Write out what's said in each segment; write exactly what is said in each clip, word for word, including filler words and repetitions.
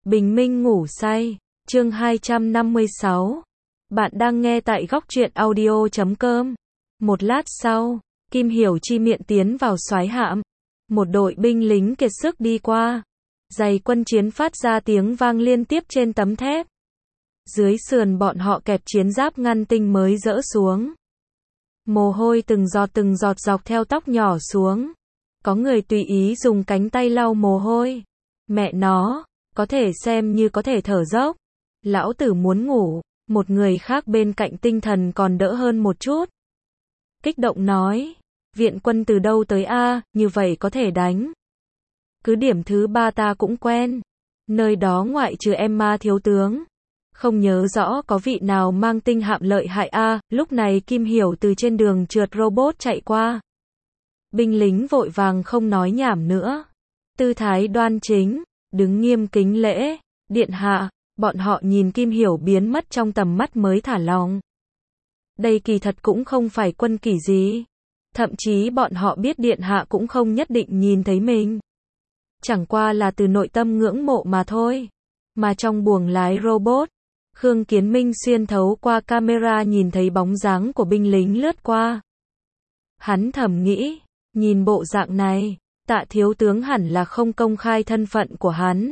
Bình minh ngủ say, chương hai trăm năm mươi sáu. Bạn đang nghe tại góc truyện audio chấm com. Một lát sau, Kim Hiểu Chi miệng tiến vào soái hạm. Một đội binh lính kiệt sức đi qua. Giày quân chiến phát ra tiếng vang liên tiếp trên tấm thép. Dưới sườn bọn họ kẹp chiến giáp ngăn tinh mới dỡ xuống. Mồ hôi từng giọt từng giọt dọc theo tóc nhỏ xuống. Có người tùy ý dùng cánh tay lau mồ hôi. Mẹ nó, có thể xem như có thể thở dốc. Lão tử muốn ngủ, một người khác bên cạnh tinh thần còn đỡ hơn một chút. Kích động nói, viện quân từ đâu tới a, như vậy có thể đánh. Cứ điểm thứ ba ta cũng quen. Nơi đó ngoại trừ Emma thiếu tướng. Không nhớ rõ có vị nào mang tinh hạm lợi hại a. Lúc này Kim Hiểu từ trên đường trượt robot chạy qua. Binh lính vội vàng không nói nhảm nữa. Tư thái đoan chính, đứng nghiêm kính lễ. Điện hạ, bọn họ nhìn Kim Hiểu biến mất trong tầm mắt mới thả lòng. Đây kỳ thật cũng không phải quân kỷ gì. Thậm chí bọn họ biết điện hạ cũng không nhất định nhìn thấy mình. Chẳng qua là từ nội tâm ngưỡng mộ mà thôi. Mà trong buồng lái robot, Khương Kiến Minh xuyên thấu qua camera nhìn thấy bóng dáng của binh lính lướt qua. Hắn thầm nghĩ, nhìn bộ dạng này, Tạ thiếu tướng hẳn là không công khai thân phận của hắn.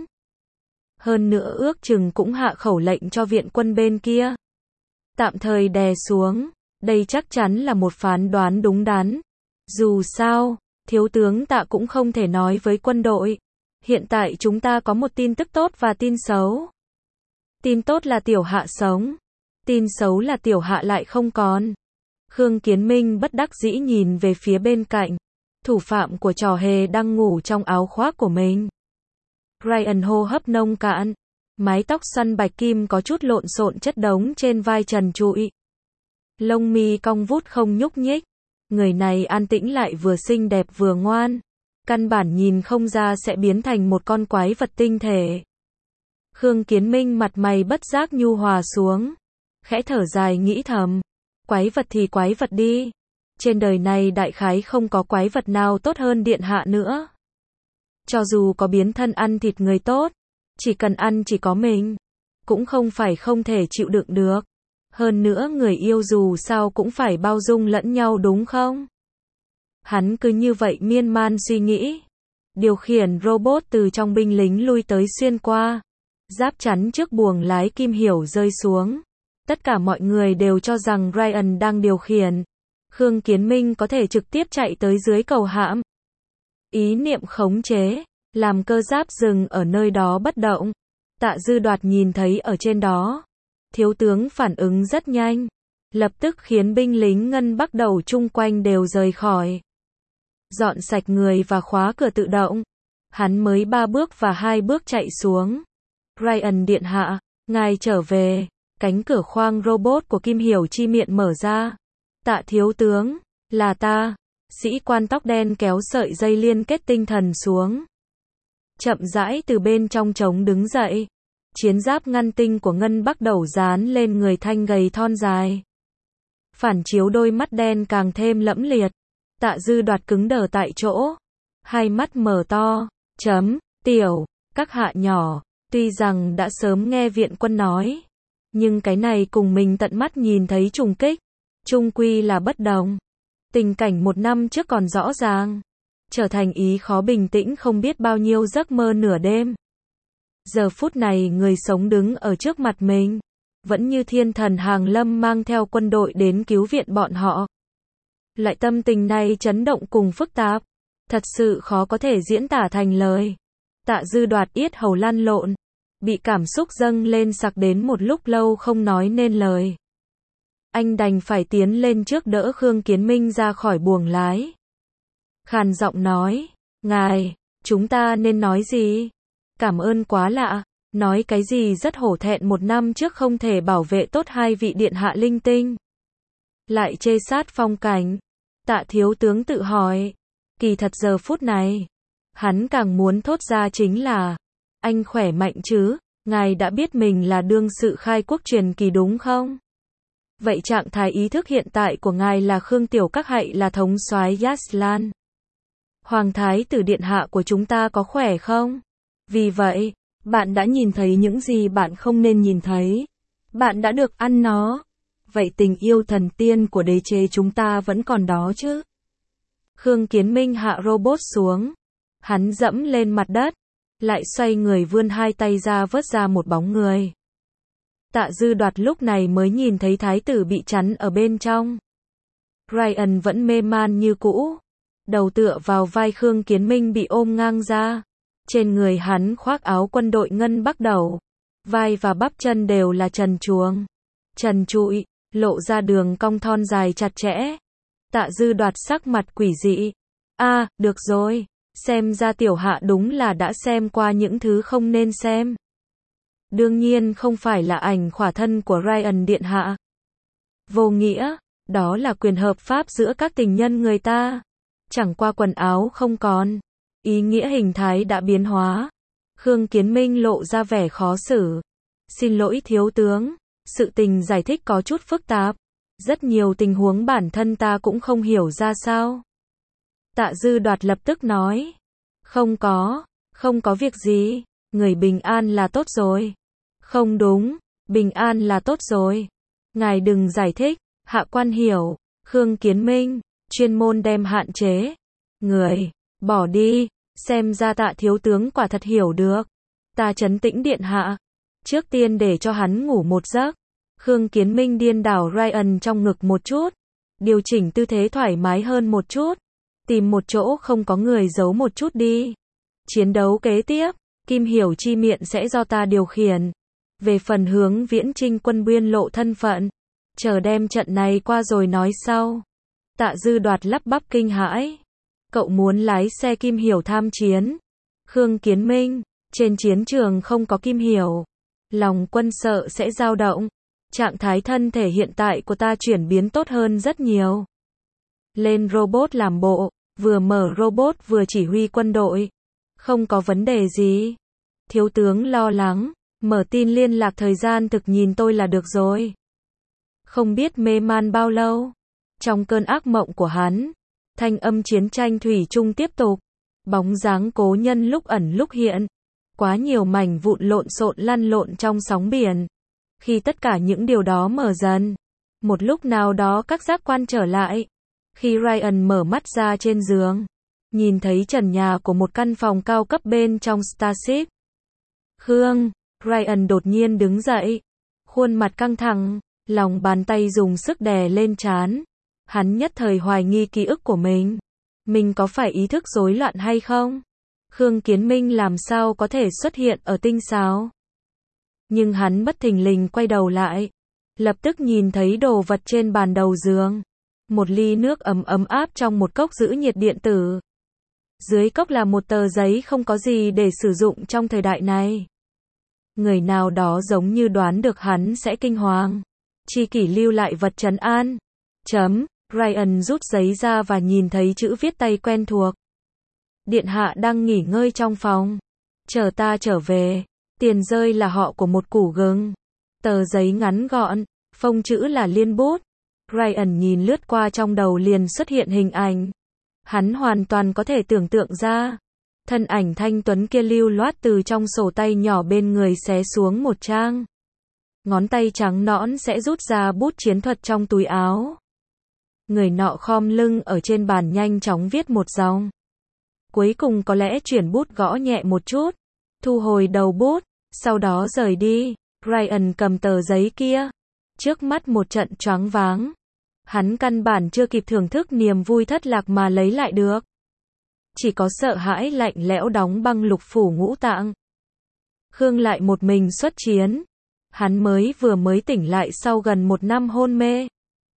Hơn nữa ước chừng cũng hạ khẩu lệnh cho viện quân bên kia. Tạm thời đè xuống, đây chắc chắn là một phán đoán đúng đắn. Dù sao, thiếu tướng Tạ cũng không thể nói với quân đội. Hiện tại chúng ta có một tin tức tốt và tin xấu. Tin tốt là tiểu hạ sống. Tin xấu là tiểu hạ lại không còn. Khương Kiến Minh bất đắc dĩ nhìn về phía bên cạnh. Thủ phạm của trò hề đang ngủ trong áo khoác của mình. Ryan hô hấp nông cạn. Mái tóc xoăn bạch kim có chút lộn xộn chất đống trên vai trần trụi. Lông mi cong vút không nhúc nhích. Người này an tĩnh lại vừa xinh đẹp vừa ngoan. Căn bản nhìn không ra sẽ biến thành một con quái vật tinh thể. Khương Kiến Minh mặt mày bất giác nhu hòa xuống. Khẽ thở dài nghĩ thầm. Quái vật thì quái vật đi. Trên đời này đại khái không có quái vật nào tốt hơn điện hạ nữa. Cho dù có biến thân ăn thịt người tốt, chỉ cần ăn chỉ có mình, cũng không phải không thể chịu đựng được. Hơn nữa người yêu dù sao cũng phải bao dung lẫn nhau đúng không? Hắn cứ như vậy miên man suy nghĩ. Điều khiển robot từ trong binh lính lui tới xuyên qua. Giáp chắn trước buồng lái Kim Hiểu rơi xuống. Tất cả mọi người đều cho rằng Ryan đang điều khiển. Khương Kiến Minh có thể trực tiếp chạy tới dưới cầu hạm. Ý niệm khống chế, làm cơ giáp dừng ở nơi đó bất động. Tạ Dư Đoạt nhìn thấy ở trên đó. Thiếu tướng phản ứng rất nhanh. Lập tức khiến binh lính ngân bắc đầu chung quanh đều rời khỏi. Dọn sạch người và khóa cửa tự động. Hắn mới ba bước và hai bước chạy xuống. Ryan điện hạ, ngài trở về. Cánh cửa khoang robot của Kim Hiểu Chi miệng mở ra. Tạ thiếu tướng, là ta. Sĩ quan tóc đen kéo sợi dây liên kết tinh thần xuống. Chậm rãi từ bên trong trống đứng dậy. Chiến giáp ngăn tinh của ngân bắc đầu dán lên người thanh gầy thon dài. Phản chiếu đôi mắt đen càng thêm lẫm liệt. Tạ Dư Đoạt cứng đờ tại chỗ. Hai mắt mở to. Chấm, tiểu, các hạ nhỏ. Tuy rằng đã sớm nghe viện quân nói. Nhưng cái này cùng mình tận mắt nhìn thấy trùng kích. Chung quy là bất đồng. Tình cảnh một năm trước còn rõ ràng. Trở thành ý khó bình tĩnh không biết bao nhiêu giấc mơ nửa đêm. Giờ phút này người sống đứng ở trước mặt mình. Vẫn như thiên thần hàng lâm mang theo quân đội đến cứu viện bọn họ. Loại tâm tình này chấn động cùng phức tạp. Thật sự khó có thể diễn tả thành lời. Tạ Dư Đoạt yết hầu lăn lộn. Bị cảm xúc dâng lên sặc đến một lúc lâu không nói nên lời. Anh đành phải tiến lên trước đỡ Khương Kiến Minh ra khỏi buồng lái. Khàn giọng nói, ngài, chúng ta nên nói gì? Cảm ơn quá lạ, nói cái gì rất hổ thẹn một năm trước không thể bảo vệ tốt hai vị điện hạ linh tinh. Lại chê sát phong cảnh. Tạ thiếu tướng tự hỏi, kỳ thật giờ phút này, hắn càng muốn thốt ra chính là, anh khỏe mạnh chứ, ngài đã biết mình là đương sự khai quốc truyền kỳ đúng không? Vậy trạng thái ý thức hiện tại của ngài là Khương Tiểu Các hay là thống soái Yaslan? Hoàng thái tử điện hạ của chúng ta có khỏe không? Vì vậy, Bạn đã nhìn thấy những gì bạn không nên nhìn thấy. Bạn đã được ăn nó. Vậy tình yêu thần tiên của đế chế chúng ta vẫn còn đó chứ? Khương Kiến Minh hạ robot xuống. Hắn dẫm lên mặt đất. Lại xoay người vươn hai tay ra vớt ra một bóng người. Tạ Dư Đoạt lúc này mới nhìn thấy thái tử bị chắn ở bên trong. Ryan vẫn mê man như cũ. Đầu tựa vào vai Khương Kiến Minh bị ôm ngang ra. Trên người hắn khoác áo quân đội ngân bắc đầu. Vai và bắp chân đều là trần truồng. Trần trụi, lộ ra đường cong thon dài chặt chẽ. Tạ Dư Đoạt sắc mặt quỷ dị. A, à, được rồi. Xem ra tiểu hạ đúng là đã xem qua những thứ không nên xem. Đương nhiên không phải là ảnh khỏa thân của Ryan điện hạ. Vô nghĩa, đó là quyền hợp pháp giữa các tình nhân người ta. Chẳng qua quần áo không còn. Ý nghĩa hình thái đã biến hóa. Khương Kiến Minh lộ ra vẻ khó xử. Xin lỗi thiếu tướng, sự tình giải thích có chút phức tạp. Rất nhiều tình huống bản thân ta cũng không hiểu ra sao. Tạ Dư Đoạt lập tức nói. Không có, không có việc gì, người bình an là tốt rồi. Không đúng, bình an là tốt rồi. Ngài đừng giải thích, hạ quan hiểu. Khương Kiến Minh, chuyên môn đem hạn chế. Người, bỏ đi, xem ra Tạ thiếu tướng quả thật hiểu được. Ta trấn tĩnh điện hạ. Trước tiên để cho hắn ngủ một giấc. Khương Kiến Minh điên đảo Ryan trong ngực một chút. Điều chỉnh tư thế thoải mái hơn một chút. Tìm một chỗ không có người giấu một chút đi. Chiến đấu kế tiếp, Kim Hiểu Chi miệng sẽ do ta điều khiển. Về phần Hướng Viễn Trinh quân biên lộ thân phận. Chờ đem trận này qua rồi nói sau. Tạ Dư Đoạt lắp bắp kinh hãi. Cậu muốn lái xe Kim Hiểu tham chiến. Khương Kiến Minh, trên chiến trường không có Kim Hiểu. Lòng quân sợ sẽ dao động. Trạng thái thân thể hiện tại của ta chuyển biến tốt hơn rất nhiều. Lên robot làm bộ, vừa mở robot vừa chỉ huy quân đội. Không có vấn đề gì. Thiếu tướng lo lắng, mở tin liên lạc thời gian thực nhìn tôi là được rồi. Không biết mê man bao lâu. Trong cơn ác mộng của hắn, thanh âm chiến tranh thủy chung tiếp tục. Bóng dáng cố nhân lúc ẩn lúc hiện. Quá nhiều mảnh vụn lộn xộn lăn lộn trong sóng biển. Khi tất cả những điều đó mở dần, một lúc nào đó các giác quan trở lại. Khi Ryan mở mắt ra trên giường, nhìn thấy trần nhà của một căn phòng cao cấp bên trong Starship. Khương, Ryan đột nhiên đứng dậy, khuôn mặt căng thẳng, lòng bàn tay dùng sức đè lên trán. Hắn nhất thời hoài nghi ký ức của mình. Mình có phải ý thức rối loạn hay không? Khương Kiến Minh làm sao có thể xuất hiện ở tinh sao? Nhưng hắn bất thình lình quay đầu lại, lập tức nhìn thấy đồ vật trên bàn đầu giường. Một ly nước ấm ấm áp trong một cốc giữ nhiệt điện tử. Dưới cốc là một tờ giấy không có gì để sử dụng trong thời đại này. Người nào đó giống như đoán được hắn sẽ kinh hoàng. Chi kỷ lưu lại vật trấn an. Chấm, Ryan rút giấy ra và nhìn thấy chữ viết tay quen thuộc. Điện hạ đang nghỉ ngơi trong phòng. Chờ ta trở về. Tiền rơi là họ của một củ gừng. Tờ giấy ngắn gọn, phông chữ là liên bút. Ryan nhìn lướt qua trong đầu liền xuất hiện hình ảnh. Hắn hoàn toàn có thể tưởng tượng ra. Thân ảnh thanh tuấn kia lưu loát từ trong sổ tay nhỏ bên người xé xuống một trang. Ngón tay trắng nõn sẽ rút ra bút chiến thuật trong túi áo. Người nọ khom lưng ở trên bàn nhanh chóng viết một dòng. Cuối cùng có lẽ chuyển bút gõ nhẹ một chút. Thu hồi đầu bút, sau đó rời đi. Ryan cầm tờ giấy kia. Trước mắt một trận choáng váng. Hắn căn bản chưa kịp thưởng thức niềm vui thất lạc mà lấy lại được. Chỉ có sợ hãi lạnh lẽo đóng băng lục phủ ngũ tạng. Khương lại một mình xuất chiến. Hắn mới vừa mới tỉnh lại sau gần một năm hôn mê.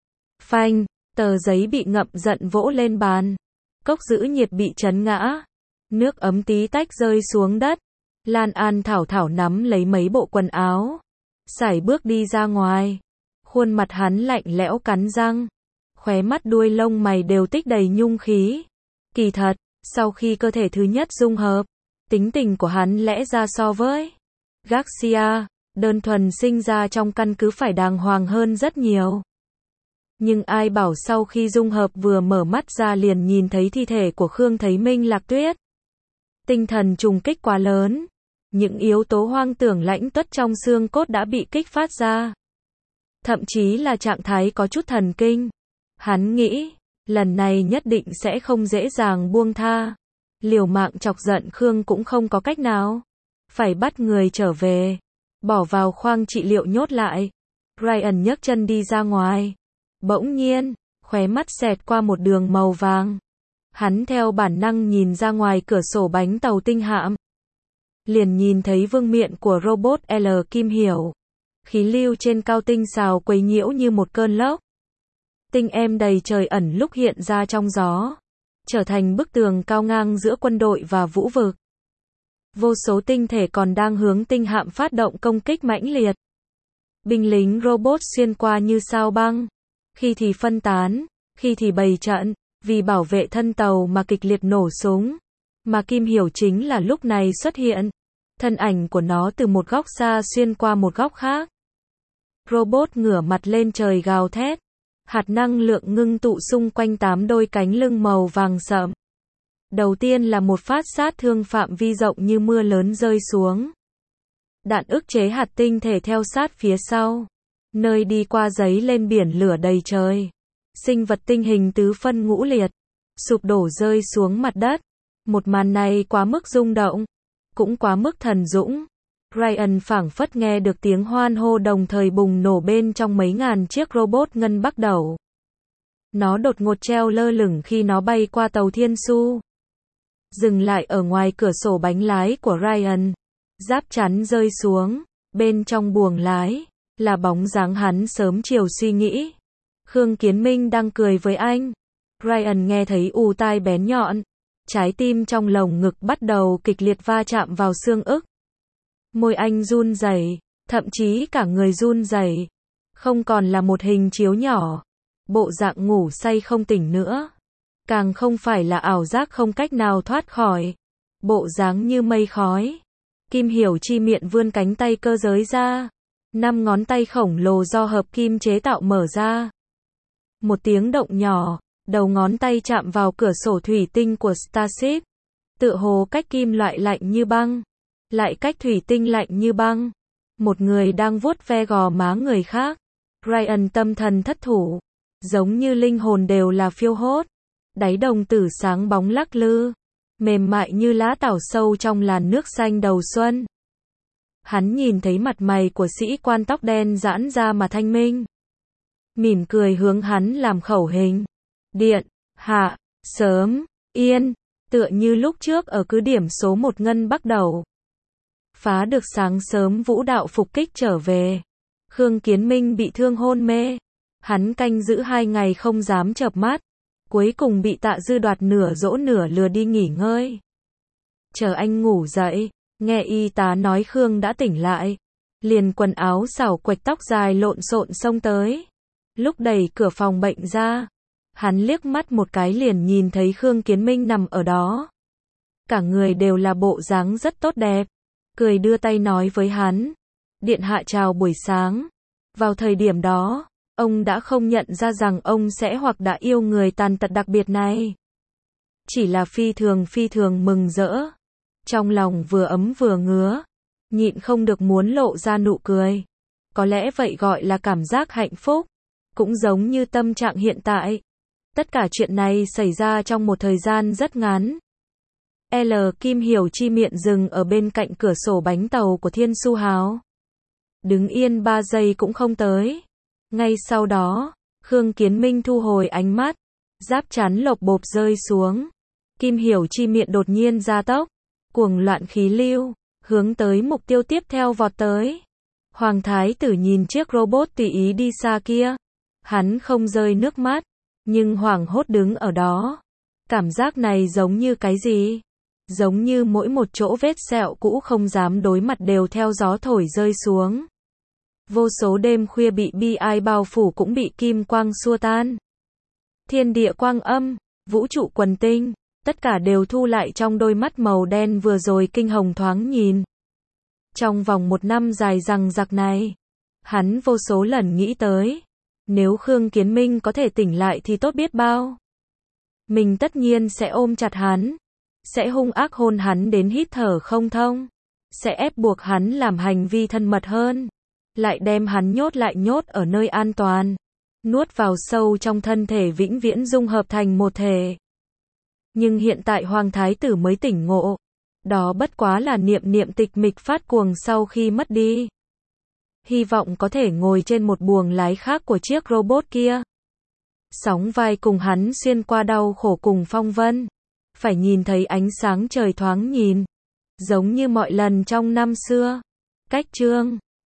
Phanh, tờ giấy bị ngậm giận vỗ lên bàn. Cốc giữ nhiệt bị chấn ngã. Nước ấm tí tách rơi xuống đất. Lan An thảo thảo nắm lấy mấy bộ quần áo. Sải bước đi ra ngoài. Khuôn mặt hắn lạnh lẽo cắn răng. Khóe mắt đuôi lông mày đều tích đầy nhung khí. Kỳ thật, sau khi cơ thể thứ nhất dung hợp, tính tình của hắn lẽ ra so với Garcia, đơn thuần sinh ra trong căn cứ phải đàng hoàng hơn rất nhiều. Nhưng ai bảo sau khi dung hợp vừa mở mắt ra liền nhìn thấy thi thể của Khương Thấy Minh Lạc Tuyết. Tinh thần trùng kích quá lớn. những yếu tố hoang tưởng lãnh tuất trong xương cốt đã bị kích phát ra. Thậm chí là trạng thái có chút thần kinh. Hắn nghĩ, lần này nhất định sẽ không dễ dàng buông tha. Liều mạng chọc giận Khương cũng không có cách nào. Phải bắt người trở về. Bỏ vào khoang trị liệu nhốt lại. Ryan nhấc chân đi ra ngoài. Bỗng nhiên, khóe mắt xẹt qua một đường màu vàng. Hắn theo bản năng nhìn ra ngoài cửa sổ bánh tàu tinh hạm. Liền nhìn thấy vương miện của robot L Kim Hiểu. Khí lưu trên cao tinh xào quấy nhiễu như một cơn lốc. Tinh em đầy trời ẩn lúc hiện ra trong gió. Trở thành bức tường cao ngang giữa quân đội và vũ vực. Vô số tinh thể còn đang hướng tinh hạm phát động công kích mãnh liệt. Binh lính robot xuyên qua như sao băng. Khi thì phân tán, khi thì bày trận, vì bảo vệ thân tàu mà kịch liệt nổ súng. Mà Kim Hiểu chính là lúc này xuất hiện. Thân ảnh của nó từ một góc xa xuyên qua một góc khác. Robot ngửa mặt lên trời gào thét. Hạt năng lượng ngưng tụ xung quanh tám đôi cánh lưng màu vàng sậm. Đầu tiên là một phát sát thương phạm vi rộng như mưa lớn rơi xuống. Đạn ức chế hạt tinh thể theo sát phía sau. Nơi đi qua giấy lên biển lửa đầy trời. Sinh vật tinh hình tứ phân ngũ liệt. Sụp đổ rơi xuống mặt đất. Một màn này quá mức rung động. Cũng quá mức thần dũng. Ryan phảng phất nghe được tiếng hoan hô đồng thời bùng nổ bên trong mấy ngàn chiếc robot ngân bắt đầu. Nó đột ngột treo lơ lửng khi nó bay qua tàu Thiên Su. Dừng lại ở ngoài cửa sổ bánh lái của Ryan. Giáp chắn rơi xuống. Bên trong buồng lái, là bóng dáng hắn sớm chiều suy nghĩ. Khương Kiến Minh đang cười với anh. Ryan nghe thấy ù tai bén nhọn. Trái tim trong lồng ngực bắt đầu kịch liệt va chạm vào xương ức. Môi anh run rẩy, thậm chí cả người run rẩy. Không còn là một hình chiếu nhỏ. Bộ dạng ngủ say không tỉnh nữa. Càng không phải là ảo giác không cách nào thoát khỏi. Bộ dáng như mây khói. Kim Hiểu Chi miệng vươn cánh tay cơ giới ra. Năm ngón tay khổng lồ do hợp kim chế tạo mở ra. Một tiếng động nhỏ, đầu ngón tay chạm vào cửa sổ thủy tinh của Starship. Tựa hồ cách kim loại lạnh như băng. Lại cách thủy tinh lạnh như băng. Một người đang vuốt ve gò má người khác. Ryan tâm thần thất thủ. Giống như linh hồn đều là phiêu hốt. Đáy đồng tử sáng bóng lắc lư. Mềm mại như lá tảo sâu trong làn nước xanh đầu xuân. Hắn nhìn thấy mặt mày của sĩ quan tóc đen giãn ra mà thanh minh. Mỉm cười hướng hắn làm khẩu hình. Điện, hạ, sớm, yên. Tựa như lúc trước ở cứ điểm số một ngân bắt đầu. Phá được sáng sớm vũ đạo phục kích trở về. Khương Kiến Minh bị thương hôn mê. Hắn canh giữ hai ngày không dám chợp mắt. Cuối cùng bị Tạ Dư đoạt nửa dỗ nửa lừa đi nghỉ ngơi. Chờ anh ngủ dậy, nghe y tá nói Khương đã tỉnh lại. Liền quần áo xảo quạch tóc dài lộn xộn xông tới. Lúc đẩy cửa phòng bệnh ra, hắn liếc mắt một cái liền nhìn thấy Khương Kiến Minh nằm ở đó. Cả người đều là bộ dáng rất tốt đẹp. Cười đưa tay nói với hắn. Điện hạ chào buổi sáng. Vào thời điểm đó, ông đã không nhận ra rằng ông sẽ hoặc đã yêu người tàn tật đặc biệt này. Chỉ là phi thường phi thường mừng rỡ. Trong lòng vừa ấm vừa ngứa. Nhịn không được muốn lộ ra nụ cười. Có lẽ vậy gọi là cảm giác hạnh phúc. Cũng giống như tâm trạng hiện tại. Tất cả chuyện này xảy ra trong một thời gian rất ngắn. L. Kim Hiểu Chi miệng dừng ở bên cạnh cửa sổ bánh tàu của Thiên Su Hào. Đứng yên ba giây cũng không tới. Ngay sau đó, Khương Kiến Minh thu hồi ánh mắt. Giáp chắn lộc bộp rơi xuống. Kim Hiểu Chi miệng đột nhiên gia tốc. Cuồng loạn khí lưu, hướng tới mục tiêu tiếp theo vọt tới. Hoàng Thái Tử nhìn chiếc robot tùy ý đi xa kia. Hắn không rơi nước mắt, nhưng hoảng hốt đứng ở đó. Cảm giác này giống như cái gì? Giống như mỗi một chỗ vết sẹo cũ không dám đối mặt đều theo gió thổi rơi xuống. Vô số đêm khuya bị bi ai bao phủ cũng bị kim quang xua tan. Thiên địa quang âm, vũ trụ quần tinh, tất cả đều thu lại trong đôi mắt màu đen vừa rồi kinh hồng thoáng nhìn. Trong vòng một năm dài dằng dặc này, hắn vô số lần nghĩ tới. Nếu Khương Kiến Minh có thể tỉnh lại thì tốt biết bao. Mình tất nhiên sẽ ôm chặt hắn. Sẽ hung ác hôn hắn đến hít thở không thông. sẽ ép buộc hắn làm hành vi thân mật hơn, lại đem hắn nhốt lại nhốt ở nơi an toàn, nuốt vào sâu trong thân thể vĩnh viễn dung hợp thành một thể. Nhưng hiện tại Hoàng Thái tử mới tỉnh ngộ, đó bất quá là niệm niệm tịch mịch phát cuồng sau khi mất đi. Hy vọng có thể ngồi trên một buồng lái khác của chiếc robot kia. Sóng vai cùng hắn xuyên qua đau khổ cùng phong vân. Phải nhìn thấy ánh sáng trời thoáng nhìn. Giống như mọi lần trong năm xưa. Cách chương